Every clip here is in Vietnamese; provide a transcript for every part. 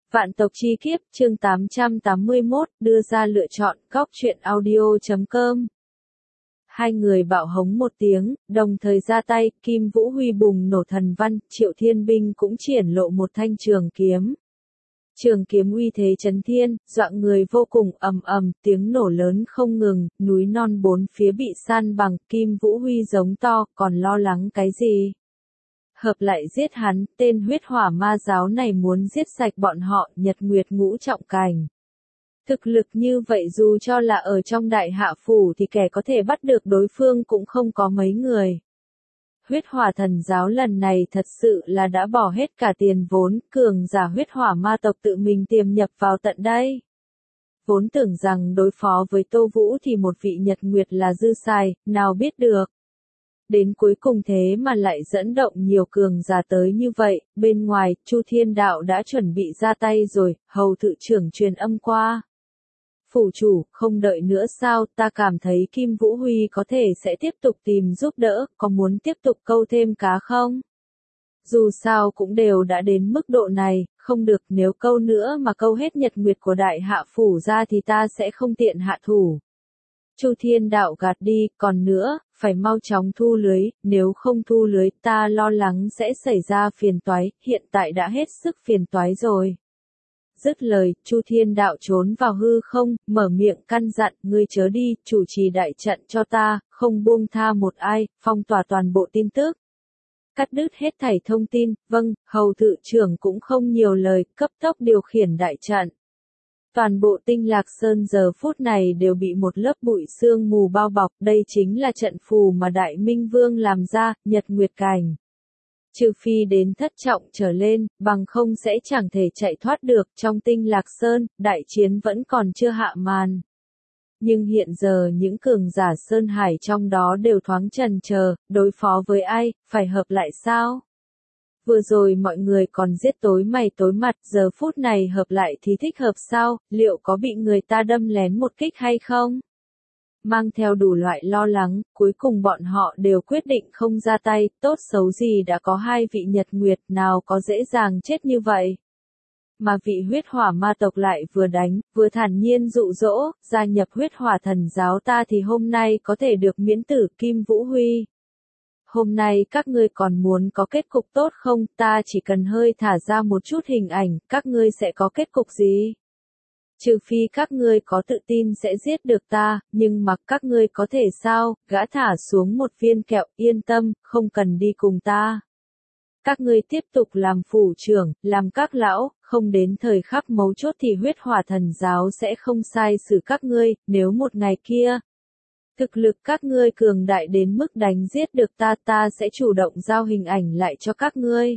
Vạn tộc chi kiếp, chương 881, đưa ra lựa chọn, góc truyện audio.com. Hai người bạo hống một tiếng, đồng thời ra tay, Kim Vũ Huy bùng nổ thần văn, Triệu Thiên Binh cũng triển lộ một thanh trường kiếm. Trường kiếm uy thế chấn thiên, dọa người vô cùng, ầm ầm, tiếng nổ lớn không ngừng, núi non bốn phía bị san bằng, Kim Vũ Huy giống to, còn lo lắng cái gì? Hợp lại giết hắn, tên huyết hỏa ma giáo này muốn giết sạch bọn họ, Nhật Nguyệt ngũ trọng cảnh. Thực lực như vậy dù cho là ở trong đại hạ phủ thì kẻ có thể bắt được đối phương cũng không có mấy người. Huyết hỏa thần giáo lần này thật sự là đã bỏ hết cả tiền vốn, cường giả huyết hỏa ma tộc tự mình tiềm nhập vào tận đây. Vốn tưởng rằng đối phó với Tô Vũ thì một vị Nhật Nguyệt là dư xài, nào biết được. Đến cuối cùng thế mà lại dẫn động nhiều cường giả tới như vậy, bên ngoài, Chu Thiên Đạo đã chuẩn bị ra tay rồi, hầu thự trưởng truyền âm qua. Phủ chủ, không đợi nữa sao, ta cảm thấy Kim Vũ Huy có thể sẽ tiếp tục tìm giúp đỡ, có muốn tiếp tục câu thêm cá không? Dù sao cũng đều đã đến mức độ này, không được, nếu câu nữa mà câu hết Nhật Nguyệt của đại hạ phủ ra thì ta sẽ không tiện hạ thủ. Chu Thiên Đạo gạt đi, còn nữa, phải mau chóng thu lưới, nếu không thu lưới ta lo lắng sẽ xảy ra phiền toái, hiện tại đã hết sức phiền toái rồi. Dứt lời, Chu Thiên Đạo trốn vào hư không, mở miệng căn dặn, ngươi chớ đi, chủ trì đại trận cho ta, không buông tha một ai, phong tỏa toàn bộ tin tức. Cắt đứt hết thảy thông tin, vâng, hầu thự trưởng cũng không nhiều lời, cấp tốc điều khiển đại trận. Toàn bộ Tinh Lạc Sơn giờ phút này đều bị một lớp bụi sương mù bao bọc, đây chính là trận phù mà Đại Minh Vương làm ra, Nhật Nguyệt cảnh. Trừ phi đến thất trọng trở lên, bằng không sẽ chẳng thể chạy thoát được, trong Tinh Lạc Sơn, đại chiến vẫn còn chưa hạ màn. Nhưng hiện giờ những cường giả Sơn Hải trong đó đều thoáng chần chờ, đối phó với ai, phải hợp lại sao? Vừa rồi mọi người còn giết tối mày tối mặt, giờ phút này hợp lại thì thích hợp sao, liệu có bị người ta đâm lén một kích hay không? Mang theo đủ loại lo lắng, cuối cùng bọn họ đều quyết định không ra tay, tốt xấu gì đã có hai vị Nhật Nguyệt, nào có dễ dàng chết như vậy. Mà vị huyết hỏa ma tộc lại vừa đánh, vừa thản nhiên dụ dỗ, gia nhập huyết hỏa thần giáo ta thì hôm nay có thể được miễn tử Kim Vũ Huy. Hôm nay các ngươi còn muốn có kết cục tốt không, ta chỉ cần hơi thả ra một chút hình ảnh, các ngươi sẽ có kết cục gì? Trừ phi các ngươi có tự tin sẽ giết được ta, nhưng mặc các ngươi có thể sao, gã thả xuống một viên kẹo, yên tâm, không cần đi cùng ta. Các ngươi tiếp tục làm phủ trưởng, làm các lão, không đến thời khắc mấu chốt thì huyết hỏa thần giáo sẽ không sai xử các ngươi, nếu một ngày kia. Thực lực các ngươi cường đại đến mức đánh giết được ta, ta sẽ chủ động giao hình ảnh lại cho các ngươi.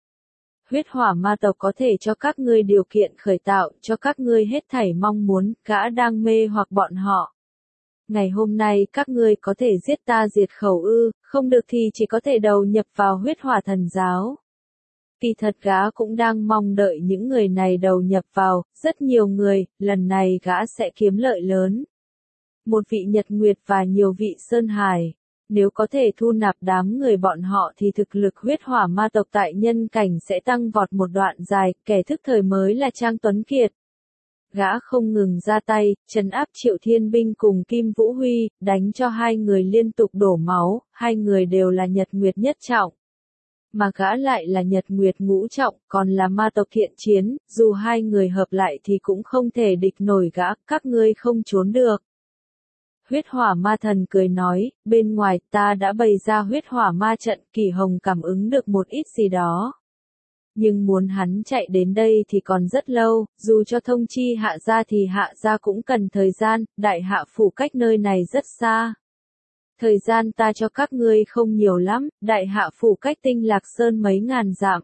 Huyết hỏa ma tộc có thể cho các ngươi điều kiện khởi tạo, cho các ngươi hết thảy mong muốn, gã đang mê hoặc bọn họ. Ngày hôm nay các ngươi có thể giết ta diệt khẩu ư, không được thì chỉ có thể đầu nhập vào huyết hỏa thần giáo. Kỳ thật gã cũng đang mong đợi những người này đầu nhập vào, rất nhiều người, lần này gã sẽ kiếm lợi lớn. Một vị Nhật Nguyệt và nhiều vị Sơn Hải. Nếu có thể thu nạp đám người bọn họ thì thực lực huyết hỏa ma tộc tại nhân cảnh sẽ tăng vọt một đoạn dài, kẻ thức thời mới là Trang Tuấn Kiệt. Gã không ngừng ra tay, trấn áp Triệu Thiên Binh cùng Kim Vũ Huy, đánh cho hai người liên tục đổ máu, hai người đều là Nhật Nguyệt nhất trọng. Mà gã lại là Nhật Nguyệt ngũ trọng, còn là ma tộc thiện chiến, dù hai người hợp lại thì cũng không thể địch nổi gã, các ngươi không trốn được. Huyết hỏa ma thần cười nói, bên ngoài ta đã bày ra huyết hỏa ma trận, Kỳ Hồng cảm ứng được một ít gì đó. Nhưng muốn hắn chạy đến đây thì còn rất lâu, dù cho thông chi hạ gia thì hạ gia cũng cần thời gian, đại hạ phủ cách nơi này rất xa. Thời gian ta cho các ngươi không nhiều lắm, đại hạ phủ cách Tinh Lạc Sơn mấy ngàn dặm.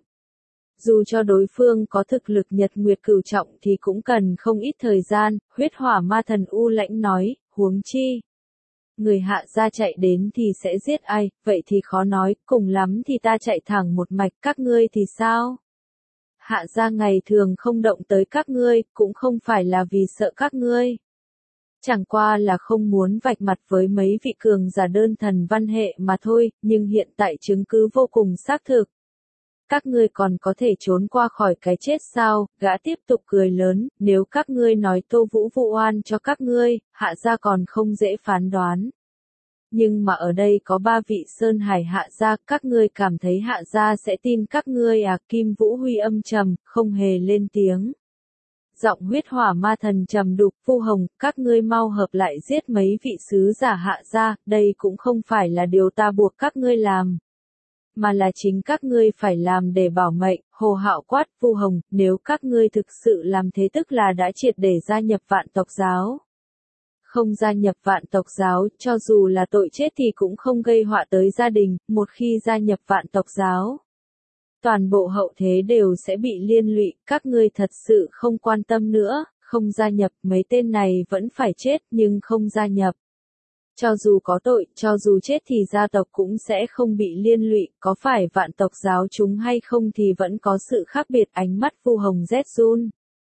Dù cho đối phương có thực lực Nhật Nguyệt cửu trọng thì cũng cần không ít thời gian, huyết hỏa ma thần u lãnh nói, huống chi. Người hạ gia chạy đến thì sẽ giết ai, vậy thì khó nói, cùng lắm thì ta chạy thẳng một mạch, các ngươi thì sao? Hạ gia ngày thường không động tới các ngươi, cũng không phải là vì sợ các ngươi. Chẳng qua là không muốn vạch mặt với mấy vị cường giả đơn thần văn hệ mà thôi, nhưng hiện tại chứng cứ vô cùng xác thực. Các ngươi còn có thể trốn qua khỏi cái chết sao? Gã tiếp tục cười lớn, nếu các ngươi nói Tô Vũ vu oan cho các ngươi, hạ gia còn không dễ phán đoán. Nhưng mà ở đây có 3 vị Sơn Hải hạ gia, các ngươi cảm thấy hạ gia sẽ tin các ngươi à? Kim Vũ Huy âm trầm, không hề lên tiếng. Giọng huyết hỏa ma thần trầm đục, Vu Hồng, các ngươi mau hợp lại giết mấy vị sứ giả hạ gia, đây cũng không phải là điều ta buộc các ngươi làm. Mà là chính các ngươi phải làm để bảo mệnh. Hồ Hạo quát, Vu Hồng, nếu các ngươi thực sự làm thế tức là đã triệt để gia nhập Vạn Tộc Giáo. Không gia nhập Vạn Tộc Giáo, cho dù là tội chết thì cũng không gây họa tới gia đình, một khi gia nhập Vạn Tộc Giáo. Toàn bộ hậu thế đều sẽ bị liên lụy, các ngươi thật sự không quan tâm nữa, không gia nhập, mấy tên này vẫn phải chết nhưng không gia nhập. Cho dù có tội, cho dù chết thì gia tộc cũng sẽ không bị liên lụy, có phải Vạn Tộc Giáo chúng hay không thì vẫn có sự khác biệt. Ánh mắt Vu Hồng rét run.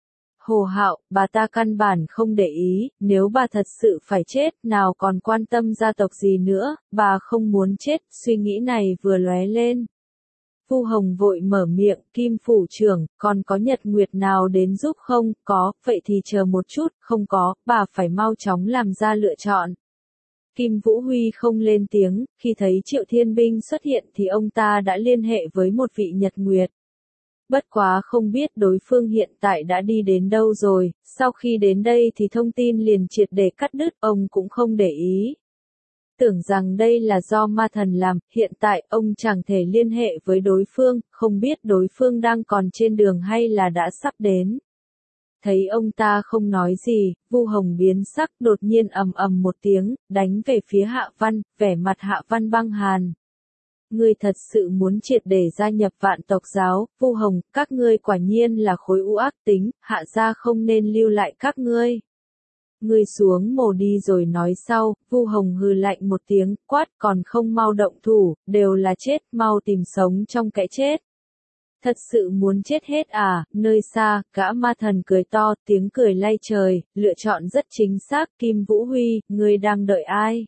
Hồ Hạo, bà ta căn bản không để ý, nếu bà thật sự phải chết, nào còn quan tâm gia tộc gì nữa, bà không muốn chết, suy nghĩ này vừa lóe lên. Vu Hồng vội mở miệng, Kim phủ trưởng, còn có nhật nguyệt nào đến giúp không? Có, vậy thì chờ một chút, không có, bà phải mau chóng làm ra lựa chọn. Kim Vũ Huy không lên tiếng, khi thấy Triệu Thiên Binh xuất hiện thì ông ta đã liên hệ với một vị nhật nguyệt. Bất quá không biết đối phương hiện tại đã đi đến đâu rồi, sau khi đến đây thì thông tin liền triệt để cắt đứt, ông cũng không để ý. Tưởng rằng đây là do ma thần làm, hiện tại ông chẳng thể liên hệ với đối phương, không biết đối phương đang còn trên đường hay là đã sắp đến. Thấy ông ta không nói gì, Vu Hồng biến sắc, đột nhiên ầm ầm một tiếng, đánh về phía Hạ Văn, vẻ mặt Hạ Văn băng hàn. Ngươi thật sự muốn triệt để gia nhập Vạn Tộc Giáo, Vu Hồng, các ngươi quả nhiên là khối u ác tính, hạ gia không nên lưu lại các ngươi. Ngươi xuống mồ đi rồi nói sau. Vu Hồng hừ lạnh một tiếng, quát, còn không mau động thủ, đều là chết, mau tìm sống trong cái chết. Thật sự muốn chết hết à? Nơi xa, gã ma thần cười to, tiếng cười lay trời, lựa chọn rất chính xác. Kim Vũ Huy, ngươi đang đợi ai?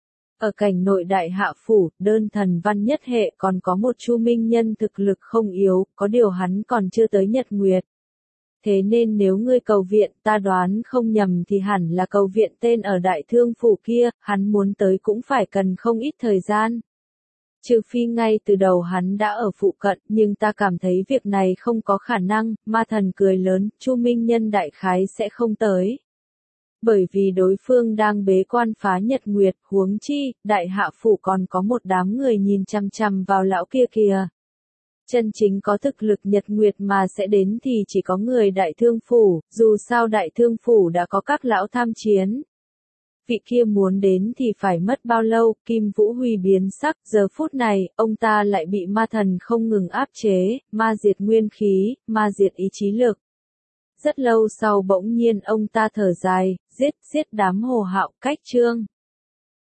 Ở cảnh nội đại hạ phủ, đơn thần văn nhất hệ còn có một Chu Minh Nhân thực lực không yếu, có điều hắn còn chưa tới Nhật Nguyệt. Thế nên nếu ngươi cầu viện, ta đoán không nhầm thì hẳn là cầu viện tên ở đại thương phủ kia, hắn muốn tới cũng phải cần không ít thời gian. Trừ phi ngay từ đầu hắn đã ở phụ cận, nhưng ta cảm thấy việc này không có khả năng. Ma thần cười lớn, Chu Minh Nhân đại khái sẽ không tới. Bởi vì đối phương đang bế quan phá Nhật Nguyệt, huống chi, đại hạ phủ còn có một đám người nhìn chằm chằm vào lão kia kìa. Chân chính có thực lực Nhật Nguyệt mà sẽ đến thì chỉ có người đại thương phủ, dù sao đại thương phủ đã có các lão tham chiến. Vị kia muốn đến thì phải mất bao lâu? Kim Vũ Huy biến sắc, giờ phút này, ông ta lại bị ma thần không ngừng áp chế, ma diệt nguyên khí, ma diệt ý chí lực. Rất lâu sau bỗng nhiên ông ta thở dài, giết đám Hồ Hạo, cách chương.